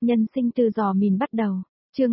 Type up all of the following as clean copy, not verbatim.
Nhân sinh từ giò mìn bắt đầu. Chương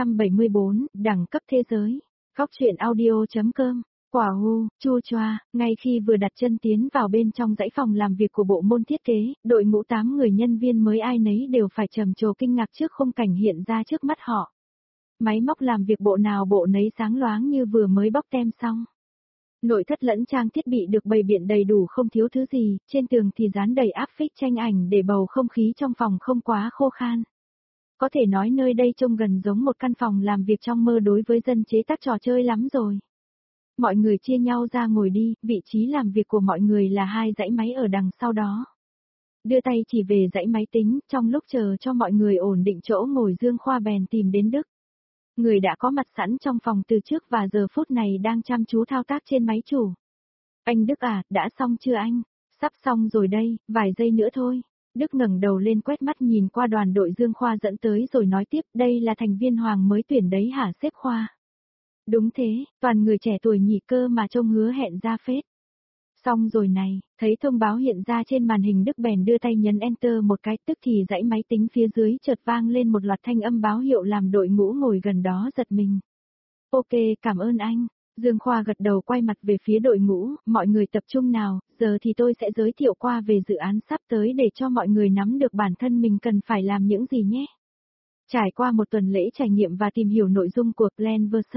274, đẳng cấp thế giới. Góc truyện audio.com. Quả hu, chua choa, ngay khi vừa đặt chân tiến vào bên trong dãy phòng làm việc của bộ môn thiết kế, đội ngũ 8 người nhân viên mới ai nấy đều phải trầm trồ kinh ngạc trước khung cảnh hiện ra trước mắt họ. Máy móc làm việc bộ nào bộ nấy sáng loáng như vừa mới bóc tem xong. Nội thất lẫn trang thiết bị được bày biện đầy đủ không thiếu thứ gì, trên tường thì dán đầy áp phích tranh ảnh để bầu không khí trong phòng không quá khô khan. Có thể nói nơi đây trông gần giống một căn phòng làm việc trong mơ đối với dân chế tác trò chơi lắm rồi. Mọi người chia nhau ra ngồi đi, vị trí làm việc của mọi người là 2 dãy máy ở đằng sau đó. Đưa tay chỉ về dãy máy tính, trong lúc chờ cho mọi người ổn định chỗ ngồi Dương Khoa bèn tìm đến Đức. Người đã có mặt sẵn trong phòng từ trước và giờ phút này đang chăm chú thao tác trên máy chủ. Anh Đức à, đã xong chưa anh? Sắp xong rồi đây, vài giây nữa thôi. Đức ngẩng đầu lên quét mắt nhìn qua đoàn đội Dương Khoa dẫn tới rồi nói tiếp, đây là thành viên Hoàng mới tuyển đấy hả sếp Khoa? Đúng thế, toàn người trẻ tuổi nhỉ cơ mà trông hứa hẹn ra phết. Xong rồi này, thấy thông báo hiện ra trên màn hình Đức bèn đưa tay nhấn Enter một cái, tức thì dãy máy tính phía dưới chợt vang lên một loạt thanh âm báo hiệu làm đội ngũ ngồi gần đó giật mình. Ok, cảm ơn anh. Dương Khoa gật đầu quay mặt về phía đội ngũ, mọi người tập trung nào, giờ thì tôi sẽ giới thiệu qua về dự án sắp tới để cho mọi người nắm được bản thân mình cần phải làm những gì nhé. Trải qua một tuần lễ trải nghiệm và tìm hiểu nội dung của Plants vs.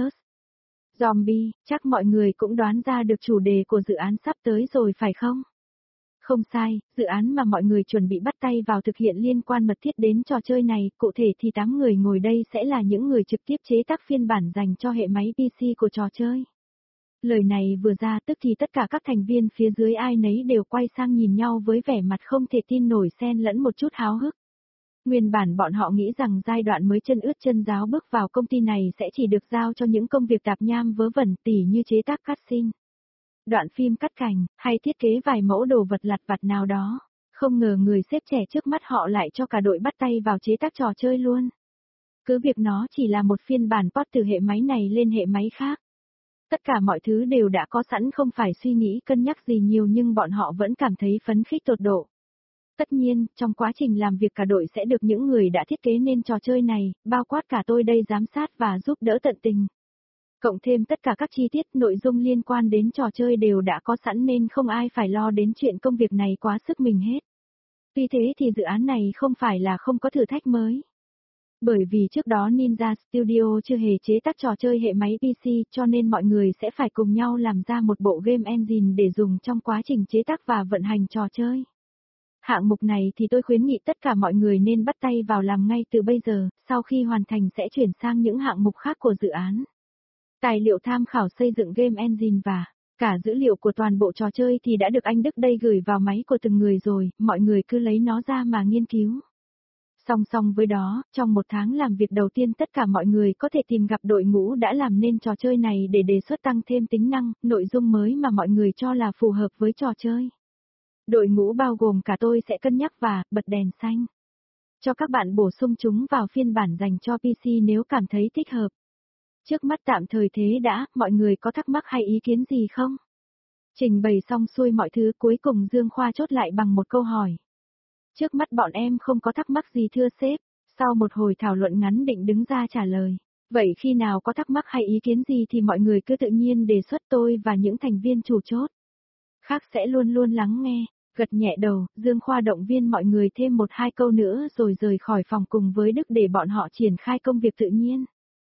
Zombie, chắc mọi người cũng đoán ra được chủ đề của dự án sắp tới rồi phải không? Không sai, dự án mà mọi người chuẩn bị bắt tay vào thực hiện liên quan mật thiết đến trò chơi này, cụ thể thì 8 người ngồi đây sẽ là những người trực tiếp chế tác phiên bản dành cho hệ máy PC của trò chơi. Lời này vừa ra tức thì tất cả các thành viên phía dưới ai nấy đều quay sang nhìn nhau với vẻ mặt không thể tin nổi xen lẫn một chút háo hức. Nguyên bản bọn họ nghĩ rằng giai đoạn mới chân ướt chân ráo bước vào công ty này sẽ chỉ được giao cho những công việc tạp nham vớ vẩn tỉ như chế tác cutscene, đoạn phim cắt cảnh, hay thiết kế vài mẫu đồ vật lặt vặt nào đó. Không ngờ người sếp trẻ trước mắt họ lại cho cả đội bắt tay vào chế tác trò chơi luôn. Cứ việc nó chỉ là một phiên bản port từ hệ máy này lên hệ máy khác. Tất cả mọi thứ đều đã có sẵn không phải suy nghĩ cân nhắc gì nhiều nhưng bọn họ vẫn cảm thấy phấn khích tột độ. Tất nhiên, trong quá trình làm việc cả đội sẽ được những người đã thiết kế nên trò chơi này, bao quát cả tôi đây giám sát và giúp đỡ tận tình. Cộng thêm tất cả các chi tiết nội dung liên quan đến trò chơi đều đã có sẵn nên không ai phải lo đến chuyện công việc này quá sức mình hết. Tuy thế thì dự án này không phải là không có thử thách mới. Bởi vì trước đó Ninja Studio chưa hề chế tác trò chơi hệ máy PC cho nên mọi người sẽ phải cùng nhau làm ra một bộ game engine để dùng trong quá trình chế tác và vận hành trò chơi. Hạng mục này thì tôi khuyến nghị tất cả mọi người nên bắt tay vào làm ngay từ bây giờ, sau khi hoàn thành sẽ chuyển sang những hạng mục khác của dự án. Tài liệu tham khảo xây dựng game engine và cả dữ liệu của toàn bộ trò chơi thì đã được anh Đức đây gửi vào máy của từng người rồi, mọi người cứ lấy nó ra mà nghiên cứu. Song song với đó, trong một tháng làm việc đầu tiên tất cả mọi người có thể tìm gặp đội ngũ đã làm nên trò chơi này để đề xuất tăng thêm tính năng, nội dung mới mà mọi người cho là phù hợp với trò chơi. Đội ngũ bao gồm cả tôi sẽ cân nhắc và bật đèn xanh cho các bạn bổ sung chúng vào phiên bản dành cho PC nếu cảm thấy thích hợp. Trước mắt tạm thời thế đã, mọi người có thắc mắc hay ý kiến gì không? Trình bày xong xuôi mọi thứ cuối cùng Dương Khoa chốt lại bằng một câu hỏi. Trước mắt bọn em không có thắc mắc gì thưa sếp, sau một hồi thảo luận ngắn định đứng ra trả lời. Vậy khi nào có thắc mắc hay ý kiến gì thì mọi người cứ tự nhiên đề xuất tôi và những thành viên chủ chốt khác sẽ luôn luôn lắng nghe. Gật nhẹ đầu, Dương Khoa động viên mọi người thêm 1-2 câu nữa rồi rời khỏi phòng cùng với Đức để bọn họ triển khai công việc tự nhiên.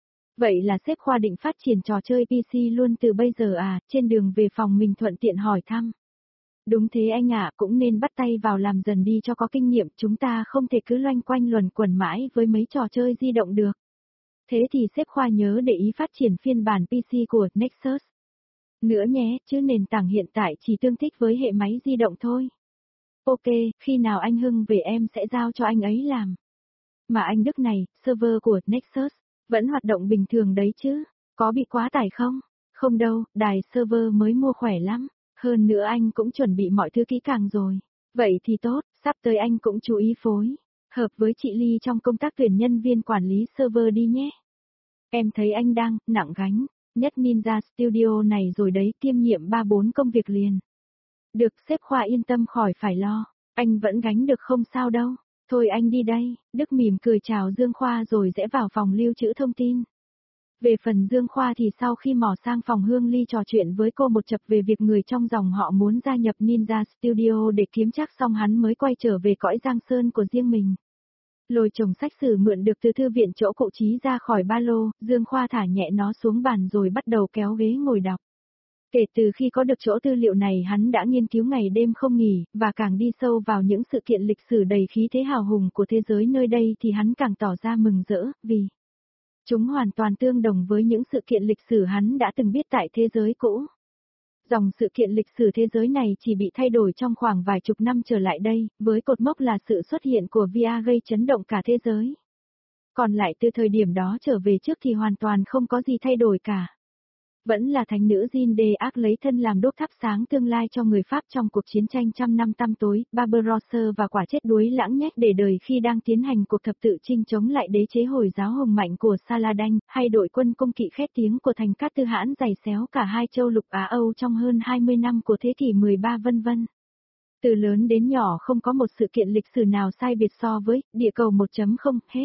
Vậy là sếp Khoa định phát triển trò chơi PC luôn từ bây giờ à, trên đường về phòng mình thuận tiện hỏi thăm. Đúng thế anh ạ, cũng nên bắt tay vào làm dần đi cho có kinh nghiệm, chúng ta không thể cứ loanh quanh luẩn quẩn mãi với mấy trò chơi di động được. Thế thì sếp Khoa nhớ để ý phát triển phiên bản PC của Nexus nữa nhé, chứ nền tảng hiện tại chỉ tương thích với hệ máy di động thôi. Ok, khi nào anh Hưng về em sẽ giao cho anh ấy làm. Mà anh Đức này, server của Nexus vẫn hoạt động bình thường đấy chứ, có bị quá tải không? Không đâu, đài server mới mua khỏe lắm, hơn nữa anh cũng chuẩn bị mọi thứ kỹ càng rồi. Vậy thì tốt, sắp tới anh cũng chú ý phối hợp với chị Ly trong công tác tuyển nhân viên quản lý server đi nhé. Em thấy anh đang nặng gánh nhất Ninja Studio này rồi đấy, kiêm nhiệm 3-4 công việc liền. Được, sếp Khoa yên tâm khỏi phải lo, anh vẫn gánh được không sao đâu. Thôi anh đi đây, Đức mỉm cười chào Dương Khoa rồi rẽ vào phòng lưu trữ thông tin. Về phần Dương Khoa thì sau khi mò sang phòng Hương Ly trò chuyện với cô một chập về việc người trong dòng họ muốn gia nhập Ninja Studio để kiếm chắc xong hắn mới quay trở về cõi Giang Sơn của riêng mình. Lôi chồng sách sử mượn được từ thư viện chỗ cậu Chí ra khỏi ba lô, Dương Khoa thả nhẹ nó xuống bàn rồi bắt đầu kéo ghế ngồi đọc. Kể từ khi có được chỗ tư liệu này hắn đã nghiên cứu ngày đêm không nghỉ, và càng đi sâu vào những sự kiện lịch sử đầy khí thế hào hùng của thế giới nơi đây thì hắn càng tỏ ra mừng rỡ, vì chúng hoàn toàn tương đồng với những sự kiện lịch sử hắn đã từng biết tại thế giới cũ. Dòng sự kiện lịch sử thế giới này chỉ bị thay đổi trong khoảng vài chục năm trở lại đây, với cột mốc là sự xuất hiện của VR gây chấn động cả thế giới. Còn lại từ thời điểm đó trở về trước thì hoàn toàn không có gì thay đổi cả. Vẫn là thánh nữ Jeanne d'Arc lấy thân làm đốt thắp sáng tương lai cho người Pháp trong cuộc chiến tranh trăm năm tăm tối, Barbarossa và quả chết đuối lãng nhách để đời khi đang tiến hành cuộc thập tự chinh chống lại đế chế Hồi giáo hùng mạnh của Saladin, hay đội quân công kỵ khét tiếng của thành Cát Tư Hãn giày xéo cả hai châu lục Á Âu trong hơn 20 năm của thế kỷ 13 vân vân. Từ lớn đến nhỏ không có một sự kiện lịch sử nào sai biệt so với địa cầu 1.0 hết.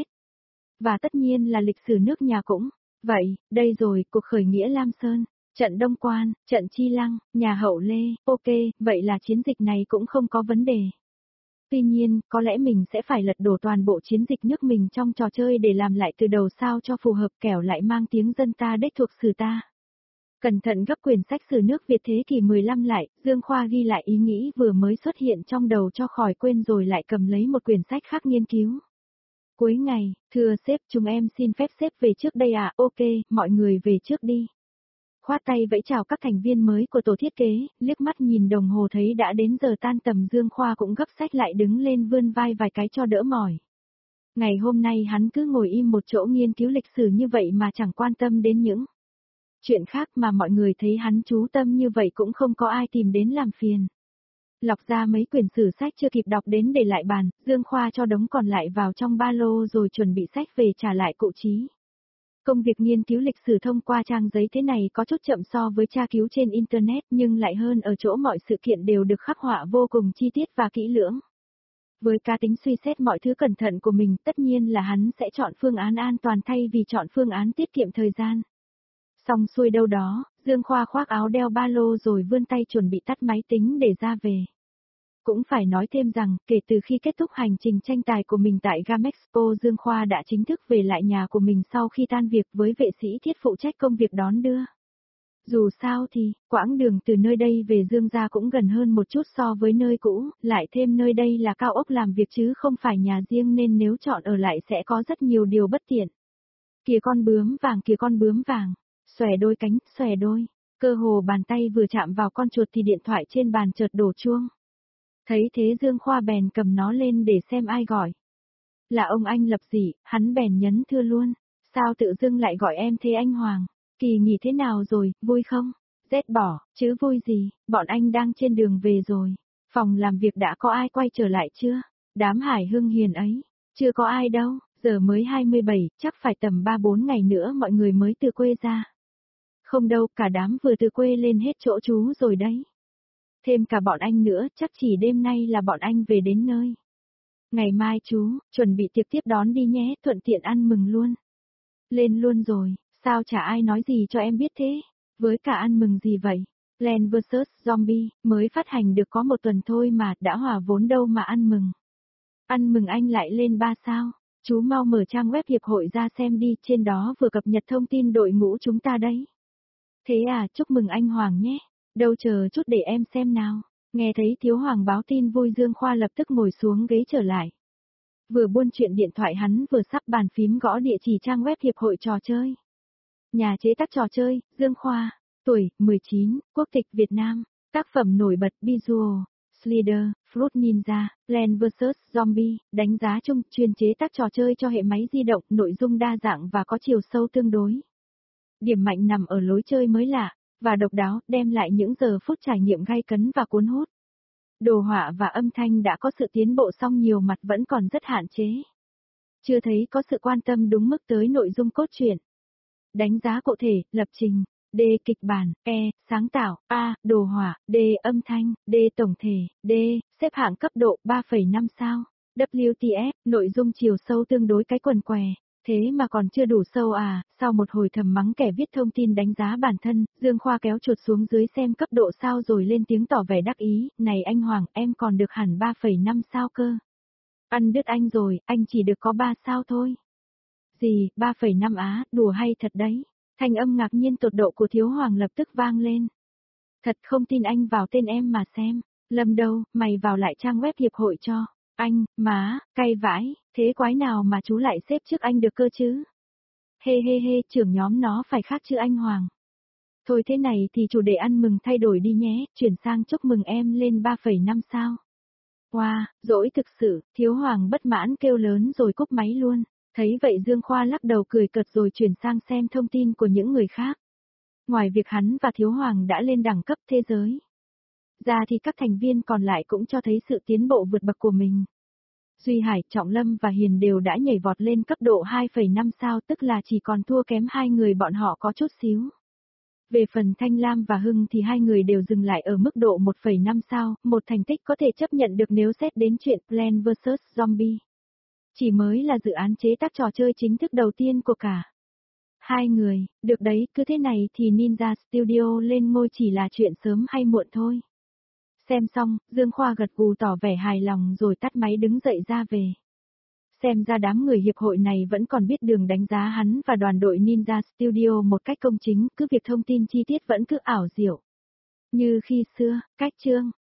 Và tất nhiên là lịch sử nước nhà cũng. Vậy, đây rồi, cuộc khởi nghĩa Lam Sơn, trận Đông Quan, trận Chi Lăng, nhà Hậu Lê, ok, vậy là chiến dịch này cũng không có vấn đề. Tuy nhiên, có lẽ mình sẽ phải lật đổ toàn bộ chiến dịch nước mình trong trò chơi để làm lại từ đầu sao cho phù hợp, kẻo lại mang tiếng dân ta đếch thuộc sử ta. Cẩn thận gấp quyển sách sử nước Việt thế kỷ 15 lại, Dương Khoa ghi lại ý nghĩ vừa mới xuất hiện trong đầu cho khỏi quên rồi lại cầm lấy một quyển sách khác nghiên cứu. Cuối ngày, thưa sếp, chúng em xin phép sếp về trước đây ạ, ok, mọi người về trước đi. Khoát tay vẫy chào các thành viên mới của tổ thiết kế, liếc mắt nhìn đồng hồ thấy đã đến giờ tan tầm. Dương Khoa cũng gấp sách lại đứng lên vươn vai vài cái cho đỡ mỏi. Ngày hôm nay hắn cứ ngồi im một chỗ nghiên cứu lịch sử như vậy mà chẳng quan tâm đến những chuyện khác, mà mọi người thấy hắn chú tâm như vậy cũng không có ai tìm đến làm phiền. Lọc ra mấy quyển sử sách chưa kịp đọc đến để lại bàn, Dương Khoa cho đống còn lại vào trong ba lô rồi chuẩn bị sách về trả lại cụ Chí. Công việc nghiên cứu lịch sử thông qua trang giấy thế này có chút chậm so với tra cứu trên Internet, nhưng lại hơn ở chỗ mọi sự kiện đều được khắc họa vô cùng chi tiết và kỹ lưỡng. Với cá tính suy xét mọi thứ cẩn thận của mình, tất nhiên là hắn sẽ chọn phương án an toàn thay vì chọn phương án tiết kiệm thời gian. Xong xuôi đâu đó, Dương Khoa khoác áo đeo ba lô rồi vươn tay chuẩn bị tắt máy tính để ra về. Cũng phải nói thêm rằng, kể từ khi kết thúc hành trình tranh tài của mình tại Gamexpo, Dương Khoa đã chính thức về lại nhà của mình sau khi tan việc với vệ sĩ thiết phụ trách công việc đón đưa. Dù sao thì, quãng đường từ nơi đây về Dương gia cũng gần hơn một chút so với nơi cũ, lại thêm nơi đây là cao ốc làm việc chứ không phải nhà riêng nên nếu chọn ở lại sẽ có rất nhiều điều bất tiện. Kìa con bướm vàng, kìa con bướm vàng, xòe đôi cánh, xòe đôi. Cơ hồ bàn tay vừa chạm vào con chuột thì điện thoại trên bàn chợt đổ chuông. Thấy thế Dương Khoa bèn cầm nó lên để xem ai gọi. Là ông Anh Lập gì, hắn bèn nhấn thưa luôn. Sao tự dưng lại gọi em thế anh Hoàng? Kỳ nghỉ thế nào rồi, vui không? Rét bỏ, chứ vui gì, bọn anh đang trên đường về rồi. Phòng làm việc đã có ai quay trở lại chưa? Đám Hải Hưng Hiền ấy, chưa có ai đâu, giờ mới 27, chắc phải tầm 3-4 ngày nữa mọi người mới từ quê ra. Không đâu, cả đám vừa từ quê lên hết chỗ chú rồi đấy. Thêm cả bọn anh nữa, chắc chỉ đêm nay là bọn anh về đến nơi. Ngày mai chú, chuẩn bị tiệc tiếp đón đi nhé, thuận tiện ăn mừng luôn. Lên luôn rồi, sao chả ai nói gì cho em biết thế? Với cả ăn mừng gì vậy? Plants vs Zombie, mới phát hành được có một tuần thôi mà, đã hòa vốn đâu mà ăn mừng. Ăn mừng anh lại lên 3 sao? Chú mau mở trang web hiệp hội ra xem đi, trên đó vừa cập nhật thông tin đội ngũ chúng ta đấy. Thế à, chúc mừng anh Hoàng nhé. Đâu chờ chút để em xem nào. Nghe thấy Thiếu Hoàng báo tin vui, Dương Khoa lập tức ngồi xuống ghế trở lại. Vừa buôn chuyện điện thoại hắn vừa sắp bàn phím gõ địa chỉ trang web hiệp hội trò chơi. Nhà chế tác trò chơi, Dương Khoa, tuổi, 19, quốc tịch Việt Nam, tác phẩm nổi bật Visual, Slider, Fruit Ninja, Plants vs Zombie, đánh giá chung, chuyên chế tác trò chơi cho hệ máy di động, nội dung đa dạng và có chiều sâu tương đối. Điểm mạnh nằm ở lối chơi mới lạ và độc đáo, đem lại những giờ phút trải nghiệm gay cấn và cuốn hút. Đồ họa và âm thanh đã có sự tiến bộ song nhiều mặt vẫn còn rất hạn chế. Chưa thấy có sự quan tâm đúng mức tới nội dung cốt truyện. Đánh giá cụ thể, lập trình, D. Kịch bản, E. Sáng tạo, A. Đồ họa, D. Âm thanh, D. Tổng thể, D. Xếp hạng cấp độ 3,5 sao. WTF, nội dung chiều sâu tương đối cái quần què. Thế mà còn chưa đủ sâu à, sau một hồi thầm mắng kẻ viết thông tin đánh giá bản thân, Dương Khoa kéo chuột xuống dưới xem cấp độ sao rồi lên tiếng tỏ vẻ đắc ý, này anh Hoàng, em còn được hẳn 3,5 sao cơ. Ăn đứt anh rồi, anh chỉ được có 3 sao thôi. Gì, 3,5 á, đùa hay thật đấy. Thanh âm ngạc nhiên tột độ của Thiếu Hoàng lập tức vang lên. Thật không tin anh vào tên em mà xem. Lâm đâu, mày vào lại trang web hiệp hội cho. Anh, má, cay vãi, thế quái nào mà chú lại xếp trước anh được cơ chứ? Hê hê hê, trưởng nhóm nó phải khác chứ anh Hoàng. Thôi thế này thì chủ đề ăn mừng thay đổi đi nhé, chuyển sang chúc mừng em lên 3,5 sao. Wow, dỗi thực sự, Thiếu Hoàng bất mãn kêu lớn rồi cúp máy luôn. Thấy vậy Dương Khoa lắc đầu cười cợt rồi chuyển sang xem thông tin của những người khác. Ngoài việc hắn và Thiếu Hoàng đã lên đẳng cấp thế giới ra thì các thành viên còn lại cũng cho thấy sự tiến bộ vượt bậc của mình. Duy Hải, Trọng Lâm và Hiền đều đã nhảy vọt lên cấp độ 2,5 sao, tức là chỉ còn thua kém hai người bọn họ có chút xíu. Về phần Thanh Lam và Hưng thì hai người đều dừng lại ở mức độ 1,5 sao, một thành tích có thể chấp nhận được nếu xét đến chuyện Plants vs Zombie. Chỉ mới là dự án chế tác trò chơi chính thức đầu tiên của cả hai người, được đấy, cứ thế này thì Ninja Studio lên ngôi chỉ là chuyện sớm hay muộn thôi. Xem xong, Dương Khoa gật gù tỏ vẻ hài lòng rồi tắt máy đứng dậy ra về. Xem ra đám người hiệp hội này vẫn còn biết đường đánh giá hắn và đoàn đội Ninja Studio một cách công chính, cứ việc thông tin chi tiết vẫn cứ ảo diệu. Như khi xưa, cách chương.